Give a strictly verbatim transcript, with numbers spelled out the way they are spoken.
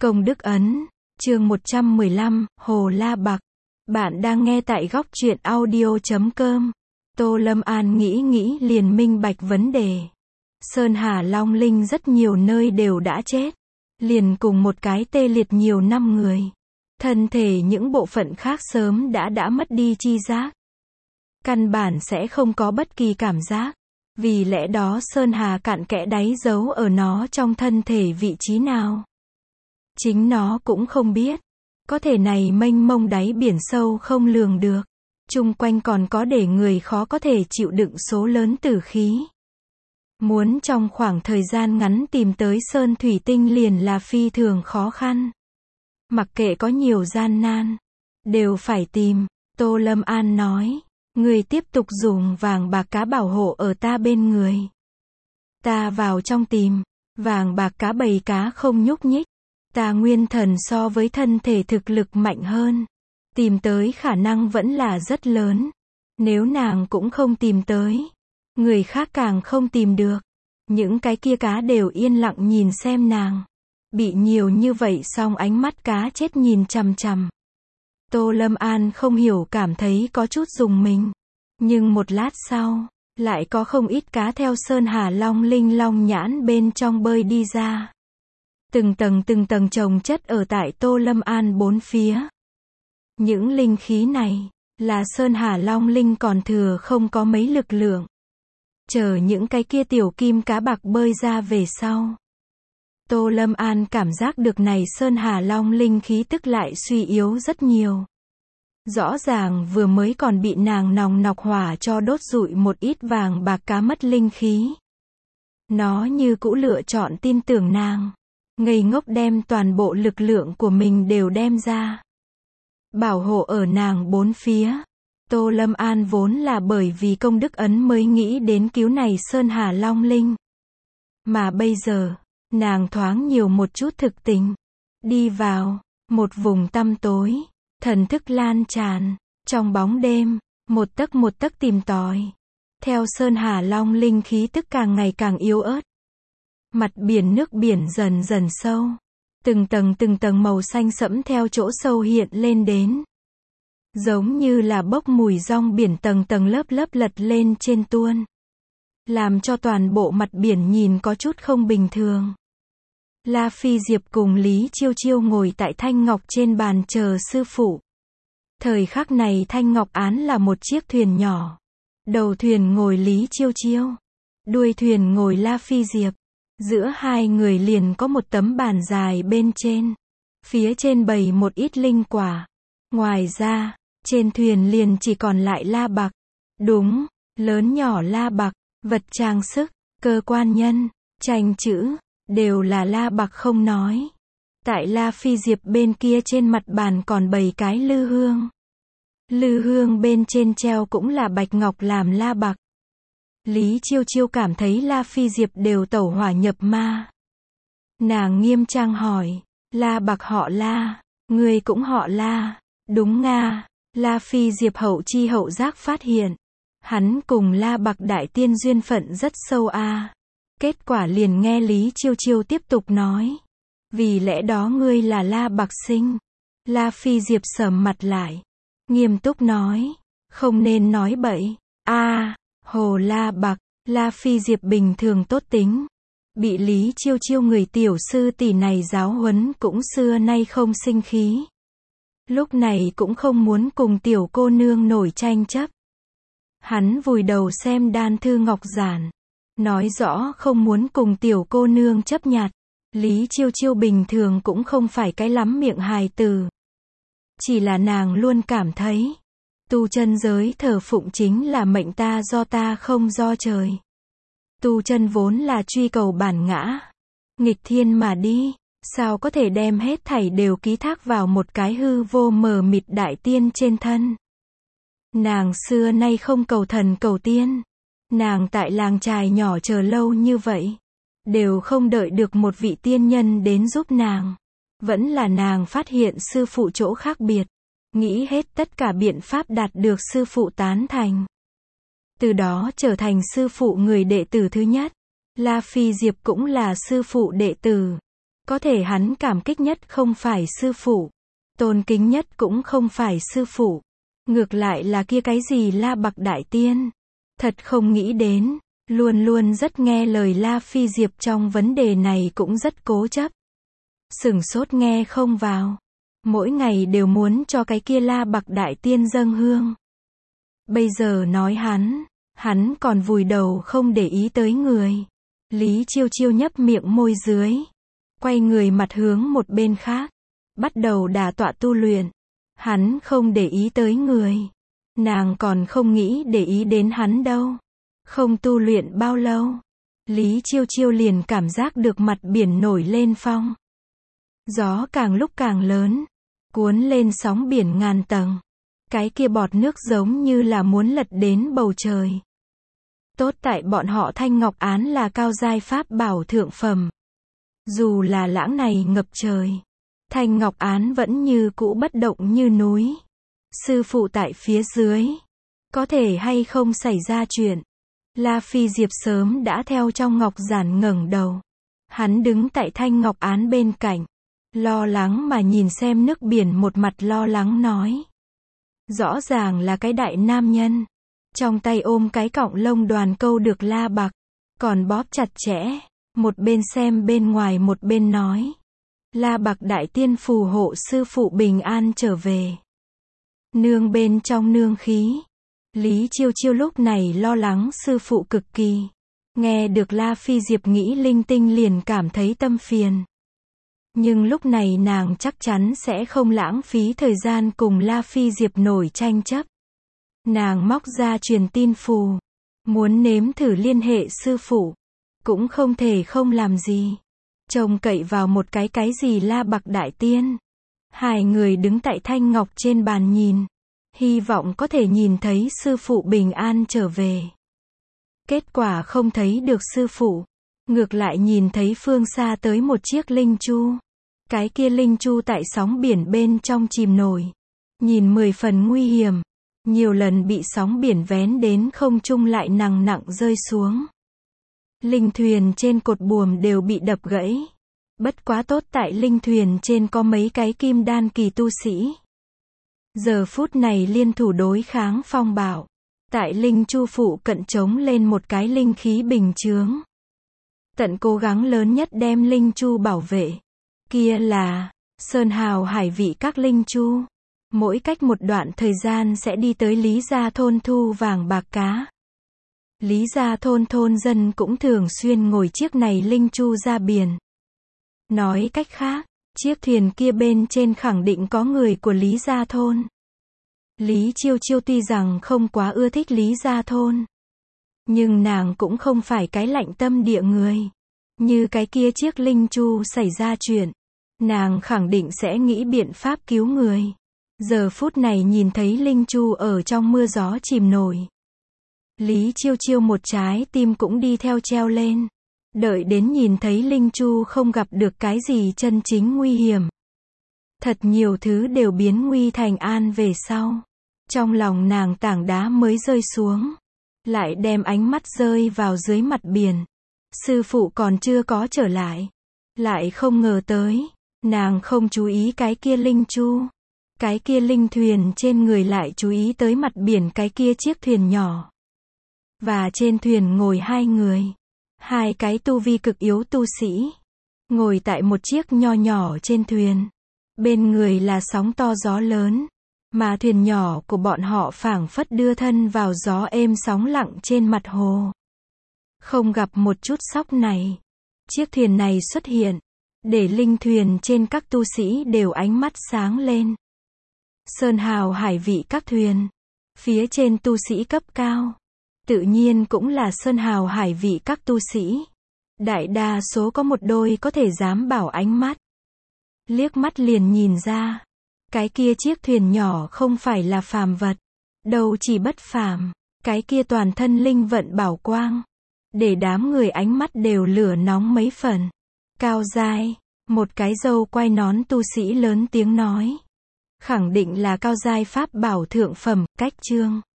Công đức ấn, chương một trăm mười lăm, Hồ La Bạc. Bạn đang nghe tại góc truyện audio chấm com. Tô Lâm An nghĩ nghĩ liền minh bạch vấn đề. Sơn Hà Long Linh rất nhiều nơi đều đã chết. Liền cùng một cái tê liệt nhiều năm người. Thân thể những bộ phận khác sớm đã đã mất đi chi giác. Căn bản sẽ không có bất kỳ cảm giác. Vì lẽ đó Sơn Hà cạn kẽ đáy giấu ở nó trong thân thể vị trí nào. Chính nó cũng không biết. Có thể này mênh mông đáy biển sâu không lường được. Chung quanh còn có để người khó có thể chịu đựng số lớn tử khí. Muốn trong khoảng thời gian ngắn tìm tới sơn thủy tinh liền là phi thường khó khăn. Mặc kệ có nhiều gian nan, đều phải tìm. Tô Lâm An nói, người tiếp tục dùng vàng bạc cá bảo hộ ở ta bên người. Ta vào trong tìm, vàng bạc cá bầy cá không nhúc nhích. Ta nguyên thần so với thân thể thực lực mạnh hơn. Tìm tới khả năng vẫn là rất lớn. Nếu nàng cũng không tìm tới, người khác càng không tìm được. Những cái kia cá đều yên lặng nhìn xem nàng. Bị nhiều như vậy song ánh mắt cá chết nhìn chằm chằm. Tô Lâm An không hiểu cảm thấy có chút rùng mình. Nhưng một lát sau, lại có không ít cá theo Sơn Hà Long Linh long nhãn bên trong bơi đi ra. Từng tầng từng tầng chồng chất ở tại Tô Lâm An bốn phía. Những linh khí này, là Sơn Hà Long Linh còn thừa không có mấy lực lượng. Chờ những cái kia tiểu kim cá bạc bơi ra về sau. Tô Lâm An cảm giác được này Sơn Hà Long Linh khí tức lại suy yếu rất nhiều. Rõ ràng vừa mới còn bị nàng nòng nọc hỏa cho đốt rụi một ít vàng bạc cá mất linh khí. Nó như cũ lựa chọn tin tưởng nàng. Ngây ngốc đem toàn bộ lực lượng của mình đều đem ra. Bảo hộ ở nàng bốn phía. Tô Lâm An vốn là bởi vì công đức ấn mới nghĩ đến cứu này Sơn Hà Long Linh. Mà bây giờ, nàng thoáng nhiều một chút thực tình. Đi vào, một vùng tăm tối, thần thức lan tràn, trong bóng đêm, một tấc một tấc tìm tòi. Theo Sơn Hà Long Linh khí tức càng ngày càng yếu ớt. Mặt biển nước biển dần dần sâu. Từng tầng từng tầng màu xanh sẫm theo chỗ sâu hiện lên đến. Giống như là bốc mùi rong biển tầng tầng lớp lớp lật lên trên tuôn. Làm cho toàn bộ mặt biển nhìn có chút không bình thường. La Phi Diệp cùng Lý Chiêu Chiêu ngồi tại Thanh Ngọc trên bàn chờ sư phụ. Thời khắc này Thanh Ngọc án là một chiếc thuyền nhỏ. Đầu thuyền ngồi Lý Chiêu Chiêu. Đuôi thuyền ngồi La Phi Diệp. Giữa hai người liền có một tấm bàn dài bên trên. Phía trên bày một ít linh quả. Ngoài ra, trên thuyền liền chỉ còn lại la bạc. Đúng, lớn nhỏ la bạc, vật trang sức, cơ quan nhân, tranh chữ, đều là la bạc không nói. Tại La Phi Diệp bên kia trên mặt bàn còn bày cái lư hương. Lư hương bên trên treo cũng là bạch ngọc làm la bạc. Lý Chiêu Chiêu cảm thấy La Phi Diệp đều tẩu hỏa nhập ma. Nàng nghiêm trang hỏi, La Bạc họ La, người cũng họ La, đúng nga. La Phi Diệp hậu chi hậu giác phát hiện, hắn cùng La Bạc đại tiên duyên phận rất sâu a. À. Kết quả liền nghe Lý Chiêu Chiêu tiếp tục nói, vì lẽ đó ngươi là La Bạc sinh. La Phi Diệp sầm mặt lại, nghiêm túc nói, không nên nói bậy, a. À. Hồ La Bạc, La Phi Diệp bình thường tốt tính. Bị Lý Chiêu Chiêu người tiểu sư tỷ này giáo huấn cũng xưa nay không sinh khí. Lúc này cũng không muốn cùng tiểu cô nương nổi tranh chấp. Hắn vùi đầu xem đan thư ngọc giản. Nói rõ không muốn cùng tiểu cô nương chấp nhặt. Lý Chiêu Chiêu bình thường cũng không phải cái lắm miệng hài từ. Chỉ là nàng luôn cảm thấy. Tu chân giới thờ phụng chính là mệnh ta do ta không do trời. Tu chân vốn là truy cầu bản ngã. Nghịch thiên mà đi, sao có thể đem hết thảy đều ký thác vào một cái hư vô mờ mịt đại tiên trên thân. Nàng xưa nay không cầu thần cầu tiên. Nàng tại làng trài nhỏ chờ lâu như vậy. Đều không đợi được một vị tiên nhân đến giúp nàng. Vẫn là nàng phát hiện sư phụ chỗ khác biệt. Nghĩ hết tất cả biện pháp đạt được sư phụ tán thành. Từ đó trở thành sư phụ người đệ tử thứ nhất. La Phi Diệp cũng là sư phụ đệ tử. Có thể hắn cảm kích nhất không phải sư phụ, tôn kính nhất cũng không phải sư phụ, ngược lại là kia cái gì La Bạc Đại Tiên. Thật không nghĩ đến, luôn luôn rất nghe lời La Phi Diệp trong vấn đề này cũng rất cố chấp. Sửng sốt nghe không vào. Mỗi ngày đều muốn cho cái kia La Bạc Đại Tiên dâng hương. Bây giờ nói hắn, hắn còn vùi đầu không để ý tới người. Lý Chiêu Chiêu nhấp miệng môi dưới, quay người mặt hướng một bên khác, bắt đầu đả tọa tu luyện. Hắn không để ý tới người, nàng còn không nghĩ để ý đến hắn đâu. Không tu luyện bao lâu, Lý Chiêu Chiêu liền cảm giác được mặt biển nổi lên phong. Gió càng lúc càng lớn, cuốn lên sóng biển ngàn tầng. Cái kia bọt nước giống như là muốn lật đến bầu trời. Tốt tại bọn họ Thanh Ngọc Án là cao giai pháp bảo thượng phẩm. Dù là lãng này ngập trời, Thanh Ngọc Án vẫn như cũ bất động như núi. Sư phụ tại phía dưới, có thể hay không xảy ra chuyện. La Phi Diệp sớm đã theo trong ngọc giản ngẩng đầu. Hắn đứng tại Thanh Ngọc Án bên cạnh, lo lắng mà nhìn xem nước biển, một mặt lo lắng nói. Rõ ràng là cái đại nam nhân, trong tay ôm cái cọng lông đoàn câu được La Bạc, còn bóp chặt chẽ, một bên xem bên ngoài một bên nói. La Bạc Đại Tiên phù hộ sư phụ bình an trở về. Nương bên trong nương khí. Lý Chiêu Chiêu lúc này lo lắng sư phụ cực kỳ. Nghe được La Phi Diệp nghĩ linh tinh liền cảm thấy tâm phiền. Nhưng lúc này nàng chắc chắn sẽ không lãng phí thời gian cùng La Phi Diệp nổi tranh chấp. Nàng móc ra truyền tin phù, muốn nếm thử liên hệ sư phụ, cũng không thể không làm gì. Trông cậy vào một cái cái gì La Bạc Đại Tiên. Hai người đứng tại thanh ngọc trên bàn nhìn, hy vọng có thể nhìn thấy sư phụ bình an trở về. Kết quả không thấy được sư phụ, ngược lại nhìn thấy phương xa tới một chiếc linh chu. Cái kia linh chu tại sóng biển bên trong chìm nổi, nhìn mười phần nguy hiểm, nhiều lần bị sóng biển vén đến không trung lại nặng nặng rơi xuống. Linh thuyền trên cột buồm đều bị đập gãy. Bất quá tốt tại linh thuyền trên có mấy cái kim đan kỳ tu sĩ. Giờ phút này liên thủ đối kháng phong bạo. Tại linh chu phụ cận chống lên một cái linh khí bình chướng. Tận cố gắng lớn nhất đem linh chu bảo vệ. Kia là Sơn Hào Hải Vị các linh chu. Mỗi cách một đoạn thời gian sẽ đi tới Lý Gia thôn thu vàng bạc cá. Lý Gia thôn thôn dân cũng thường xuyên ngồi chiếc này linh chu ra biển. Nói cách khác, chiếc thuyền kia bên trên khẳng định có người của Lý Gia thôn. Lý Chiêu Chiêu tuy rằng không quá ưa thích Lý Gia thôn, nhưng nàng cũng không phải cái lạnh tâm địa người. Như cái kia chiếc linh chu xảy ra chuyện, nàng khẳng định sẽ nghĩ biện pháp cứu người. Giờ phút này nhìn thấy linh chu ở trong mưa gió chìm nổi, Lý Chiêu Chiêu một trái tim cũng đi theo treo lên. Đợi đến nhìn thấy linh chu không gặp được cái gì chân chính nguy hiểm, thật nhiều thứ đều biến nguy thành an về sau, trong lòng nàng tảng đá mới rơi xuống, lại đem ánh mắt rơi vào dưới mặt biển. Sư phụ còn chưa có trở lại, lại không ngờ tới, nàng không chú ý cái kia linh chu, cái kia linh thuyền trên người lại chú ý tới mặt biển cái kia chiếc thuyền nhỏ. Và trên thuyền ngồi hai người, hai cái tu vi cực yếu tu sĩ, ngồi tại một chiếc nho nhỏ trên thuyền. Bên người là sóng to gió lớn, mà thuyền nhỏ của bọn họ phảng phất đưa thân vào gió êm sóng lặng trên mặt hồ. Không gặp một chút sóc này. Chiếc thuyền này xuất hiện, để linh thuyền trên các tu sĩ đều ánh mắt sáng lên. Sơn Hào Hải Vị các thuyền, phía trên tu sĩ cấp cao, tự nhiên cũng là Sơn Hào Hải Vị các tu sĩ. Đại đa số có một đôi có thể dám bảo ánh mắt. Liếc mắt liền nhìn ra, cái kia chiếc thuyền nhỏ không phải là phàm vật, đâu chỉ bất phàm, cái kia toàn thân linh vận bảo quang, để đám người ánh mắt đều lửa nóng mấy phần. Cao giai, một cái râu quai nón tu sĩ lớn tiếng nói, khẳng định là cao giai pháp bảo thượng phẩm. Cách chương